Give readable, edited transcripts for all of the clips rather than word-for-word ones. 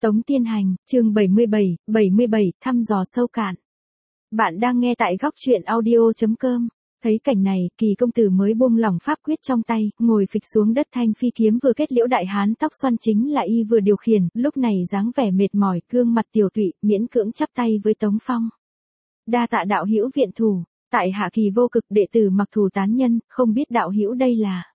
Tống Tiên Hành, chương 77, thăm dò sâu cạn. Bạn đang nghe tại góc truyện audio.com. Thấy cảnh này, Kỳ công tử mới buông lỏng pháp quyết trong tay, ngồi phịch xuống đất. Thanh phi kiếm vừa kết liễu, đại hán tóc xoăn chính là y vừa điều khiển, lúc này dáng vẻ mệt mỏi, gương mặt tiều tụy, miễn cưỡng chắp tay với Tống Phong. Đa tạ đạo hữu viện thủ, tại hạ Kỳ vô cực, đệ tử Mặc Thù tán nhân, không biết đạo hữu đây là.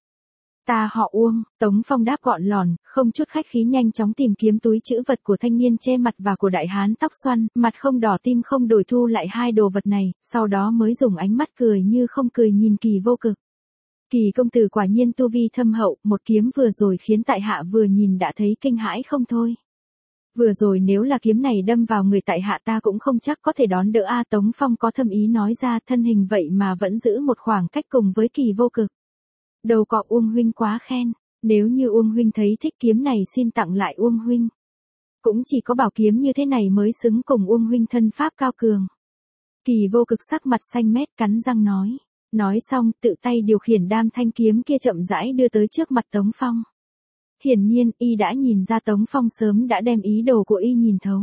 Ta họ Uông. Tống Phong đáp gọn lòn, không chút khách khí, nhanh chóng tìm kiếm túi trữ vật của thanh niên che mặt và của đại hán tóc xoăn, mặt không đỏ tim không đổi, thu lại hai đồ vật này, sau đó mới dùng ánh mắt cười như không cười nhìn Kỳ vô cực. Kỳ công tử quả nhiên tu vi thâm hậu, một kiếm vừa rồi khiến tại hạ vừa nhìn đã thấy kinh hãi không thôi. Vừa rồi nếu là kiếm này đâm vào người tại hạ, ta cũng không chắc có thể đón đỡ a. Tống Phong có thâm ý nói ra, thân hình vậy mà vẫn giữ một khoảng cách cùng với Kỳ vô cực. Đầu cọ Uông huynh quá khen, nếu như Uông huynh thấy thích kiếm này xin tặng lại Uông huynh. Cũng chỉ có bảo kiếm như thế này mới xứng cùng Uông huynh thân pháp cao cường. Kỳ vô cực sắc mặt xanh mét, cắn răng nói. Nói xong, tự tay điều khiển đam thanh kiếm kia chậm rãi đưa tới trước mặt Tống Phong. Hiển nhiên, y đã nhìn ra Tống Phong sớm đã đem ý đồ của y nhìn thấu.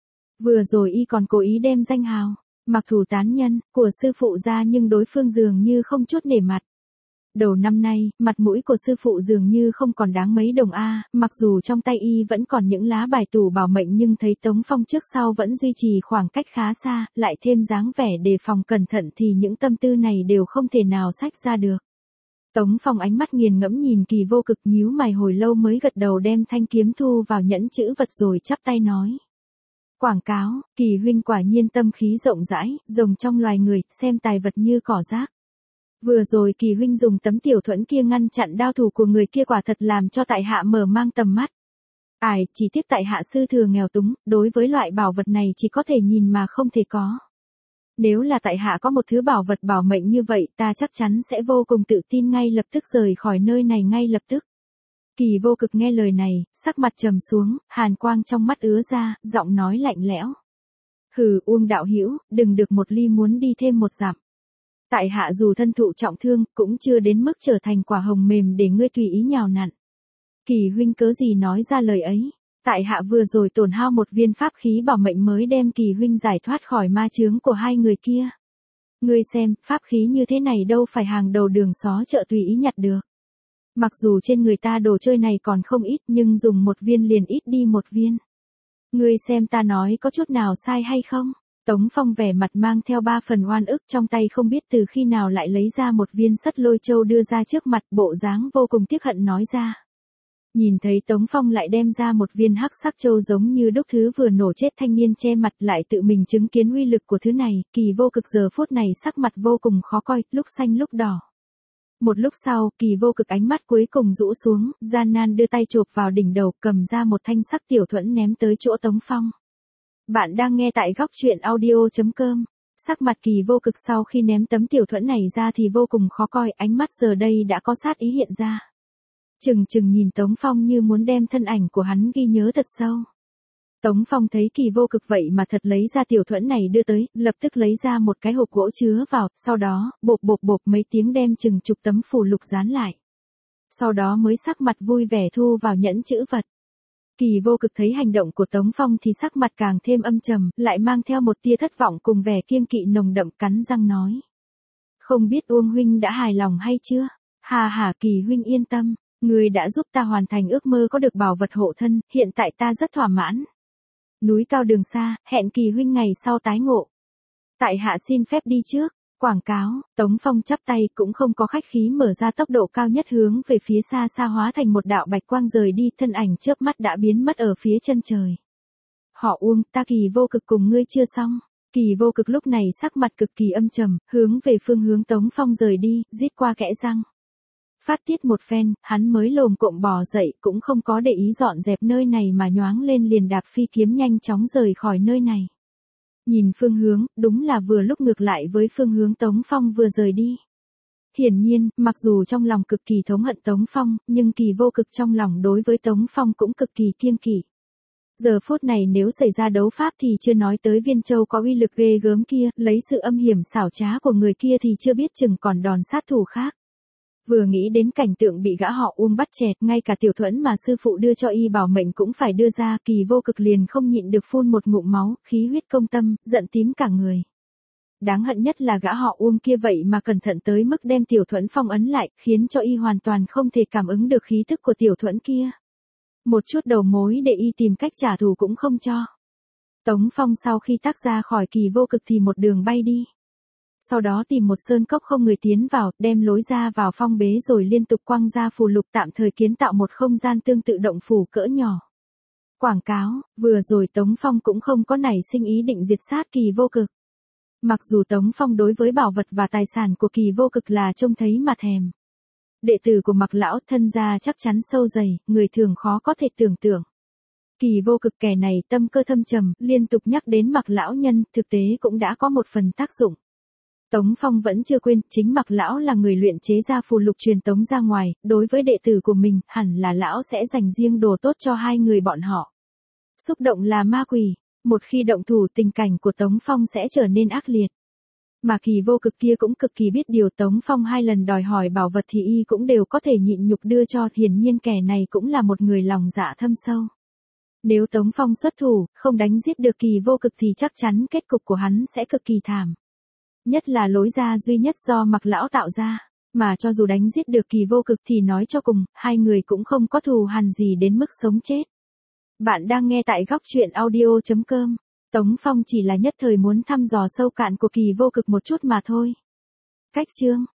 Vừa rồi y còn cố ý đem danh hào, Mặc Thù tán nhân, của sư phụ ra, nhưng đối phương dường như không chút nể mặt. Đầu năm nay, mặt mũi của sư phụ dường như không còn đáng mấy đồng a. Mặc dù trong tay y vẫn còn những lá bài tủ bảo mệnh, nhưng thấy Tống Phong trước sau vẫn duy trì khoảng cách khá xa, lại thêm dáng vẻ đề phòng cẩn thận thì những tâm tư này đều không thể nào xách ra được. Tống Phong ánh mắt nghiền ngẫm nhìn Kỳ vô cực, nhíu mày hồi lâu mới gật đầu, đem thanh kiếm thu vào nhẫn chữ vật rồi chắp tay nói. Quảng cáo, Kỳ huynh quả nhiên tâm khí rộng rãi, rồng trong loài người, xem tài vật như cỏ rác. Vừa rồi Kỳ huynh dùng tấm tiểu thuẫn kia ngăn chặn đao thủ của người kia, quả thật làm cho tại hạ mở mang tầm mắt. Chỉ tiếc tại hạ sư thừa nghèo túng, đối với loại bảo vật này chỉ có thể nhìn mà không thể có. Nếu là tại hạ có một thứ bảo vật bảo mệnh như vậy, ta chắc chắn sẽ vô cùng tự tin ngay lập tức rời khỏi nơi này ngay lập tức. Kỳ vô cực nghe lời này, sắc mặt trầm xuống, hàn quang trong mắt ứa ra, giọng nói lạnh lẽo. Hừ, Uông đạo hữu, đừng được một ly muốn đi thêm một dặm. Tại hạ dù thân thụ trọng thương, cũng chưa đến mức trở thành quả hồng mềm để ngươi tùy ý nhào nặn. Kỳ huynh cớ gì nói ra lời ấy? Tại hạ vừa rồi tổn hao một viên pháp khí bảo mệnh mới đem Kỳ huynh giải thoát khỏi ma chướng của hai người kia. Ngươi xem, pháp khí như thế này đâu phải hàng đầu đường xó chợ tùy ý nhặt được. Mặc dù trên người ta đồ chơi này còn không ít, nhưng dùng một viên liền ít đi một viên. Ngươi xem ta nói có chút nào sai hay không? Tống Phong vẻ mặt mang theo 3 phần oan ức, trong tay không biết từ khi nào lại lấy ra một viên sắt lôi châu đưa ra trước mặt, bộ dáng vô cùng tiếc hận nói ra. Nhìn thấy Tống Phong lại đem ra một viên hắc sắc châu giống như đúc thứ vừa nổ chết thanh niên che mặt, lại tự mình chứng kiến uy lực của thứ này, Kỳ vô cực giờ phút này sắc mặt vô cùng khó coi, lúc xanh lúc đỏ. Một lúc sau, Kỳ vô cực ánh mắt cuối cùng rũ xuống, gian nan đưa tay chộp vào đỉnh đầu, cầm ra một thanh sắc tiểu thuẫn ném tới chỗ Tống Phong. Bạn đang nghe tại góc truyện audio.com. Sắc mặt Kỳ vô cực sau khi ném tấm tiểu thuẫn này ra thì vô cùng khó coi, ánh mắt giờ đây đã có sát ý hiện ra. Chừng nhìn Tống Phong như muốn đem thân ảnh của hắn ghi nhớ thật sâu. Tống Phong thấy Kỳ vô cực vậy mà thật lấy ra tiểu thuẫn này đưa tới, lập tức lấy ra một cái hộp gỗ chứa vào, sau đó, bộp mấy tiếng đem chừng chục tấm phù lục dán lại. Sau đó mới sắc mặt vui vẻ thu vào nhẫn chữ vật. Kỳ vô cực thấy hành động của Tống Phong thì sắc mặt càng thêm âm trầm, lại mang theo một tia thất vọng cùng vẻ kiêng kỵ nồng đậm, cắn răng nói. Không biết Uông huynh đã hài lòng hay chưa? Hà, Kỳ huynh yên tâm, ngươi đã giúp ta hoàn thành ước mơ có được bảo vật hộ thân, hiện tại ta rất thỏa mãn. Núi cao đường xa, hẹn Kỳ huynh ngày sau tái ngộ. Tại hạ xin phép đi trước. Quảng cáo, Tống Phong chắp tay cũng không có khách khí mở ra tốc độ cao nhất hướng về phía xa xa, hóa thành một đạo bạch quang rời đi, thân ảnh chớp mắt đã biến mất ở phía chân trời. Họ Uông, ta Kỳ vô cực cùng ngươi chưa xong. Kỳ vô cực lúc này sắc mặt cực kỳ âm trầm, hướng về phương hướng Tống Phong rời đi, rít qua kẽ răng. Phát tiết một phen, hắn mới lồm cộm bò dậy, cũng không có để ý dọn dẹp nơi này mà nhoáng lên liền đạp phi kiếm nhanh chóng rời khỏi nơi này. Nhìn phương hướng, đúng là vừa lúc ngược lại với phương hướng Tống Phong vừa rời đi. Hiển nhiên, mặc dù trong lòng cực kỳ thống hận Tống Phong, nhưng Kỳ vô cực trong lòng đối với Tống Phong cũng cực kỳ kiêng kỵ. Giờ phút này nếu xảy ra đấu pháp thì chưa nói tới viên châu có uy lực ghê gớm kia, lấy sự âm hiểm xảo trá của người kia thì chưa biết chừng còn đòn sát thủ khác. Vừa nghĩ đến cảnh tượng bị gã họ Uông bắt chẹt, ngay cả tiểu thuẫn mà sư phụ đưa cho y bảo mệnh cũng phải đưa ra, Kỳ Vô Cực liền không nhịn được phun một ngụm máu, khí huyết công tâm, giận tím cả người. Đáng hận nhất là gã họ Uông kia vậy mà cẩn thận tới mức đem tiểu thuẫn phong ấn lại, khiến cho y hoàn toàn không thể cảm ứng được khí tức của tiểu thuẫn kia. Một chút đầu mối để y tìm cách trả thù cũng không cho. Tống Phong sau khi tác ra khỏi Kỳ Vô Cực thì một đường bay đi. Sau đó tìm một sơn cốc không người tiến vào, đem lối ra vào phong bế rồi liên tục quăng ra phù lục tạm thời kiến tạo một không gian tương tự động phủ cỡ nhỏ. Quảng cáo, vừa rồi Tống Phong cũng không có nảy sinh ý định diệt sát Kỳ Vô Cực. Mặc dù Tống Phong đối với bảo vật và tài sản của Kỳ Vô Cực là trông thấy mà thèm. Đệ tử của Mạc lão thân gia chắc chắn sâu dày, người thường khó có thể tưởng tượng. Kỳ Vô Cực kẻ này tâm cơ thâm trầm, liên tục nhắc đến Mạc lão nhân, thực tế cũng đã có một phần tác dụng. Tống Phong vẫn chưa quên, chính Mạc lão là người luyện chế ra phù lục truyền tống ra ngoài, đối với đệ tử của mình, hẳn là lão sẽ dành riêng đồ tốt cho hai người bọn họ. Xúc động là ma quỷ, một khi động thủ tình cảnh của Tống Phong sẽ trở nên ác liệt. Mà Kỳ Vô Cực kia cũng cực kỳ biết điều, Tống Phong 2 lần đòi hỏi bảo vật thì y cũng đều có thể nhịn nhục đưa cho, hiển nhiên kẻ này cũng là một người lòng dạ thâm sâu. Nếu Tống Phong xuất thủ, không đánh giết được Kỳ Vô Cực thì chắc chắn kết cục của hắn sẽ cực kỳ thảm. Nhất là lối ra duy nhất do Mạc lão tạo ra, mà cho dù đánh giết được Kỳ Vô Cực thì nói cho cùng, hai người cũng không có thù hằn gì đến mức sống chết. Bạn đang nghe tại góc truyện audio.com. Tống Phong chỉ là nhất thời muốn thăm dò sâu cạn của Kỳ Vô Cực một chút mà thôi. Cách chương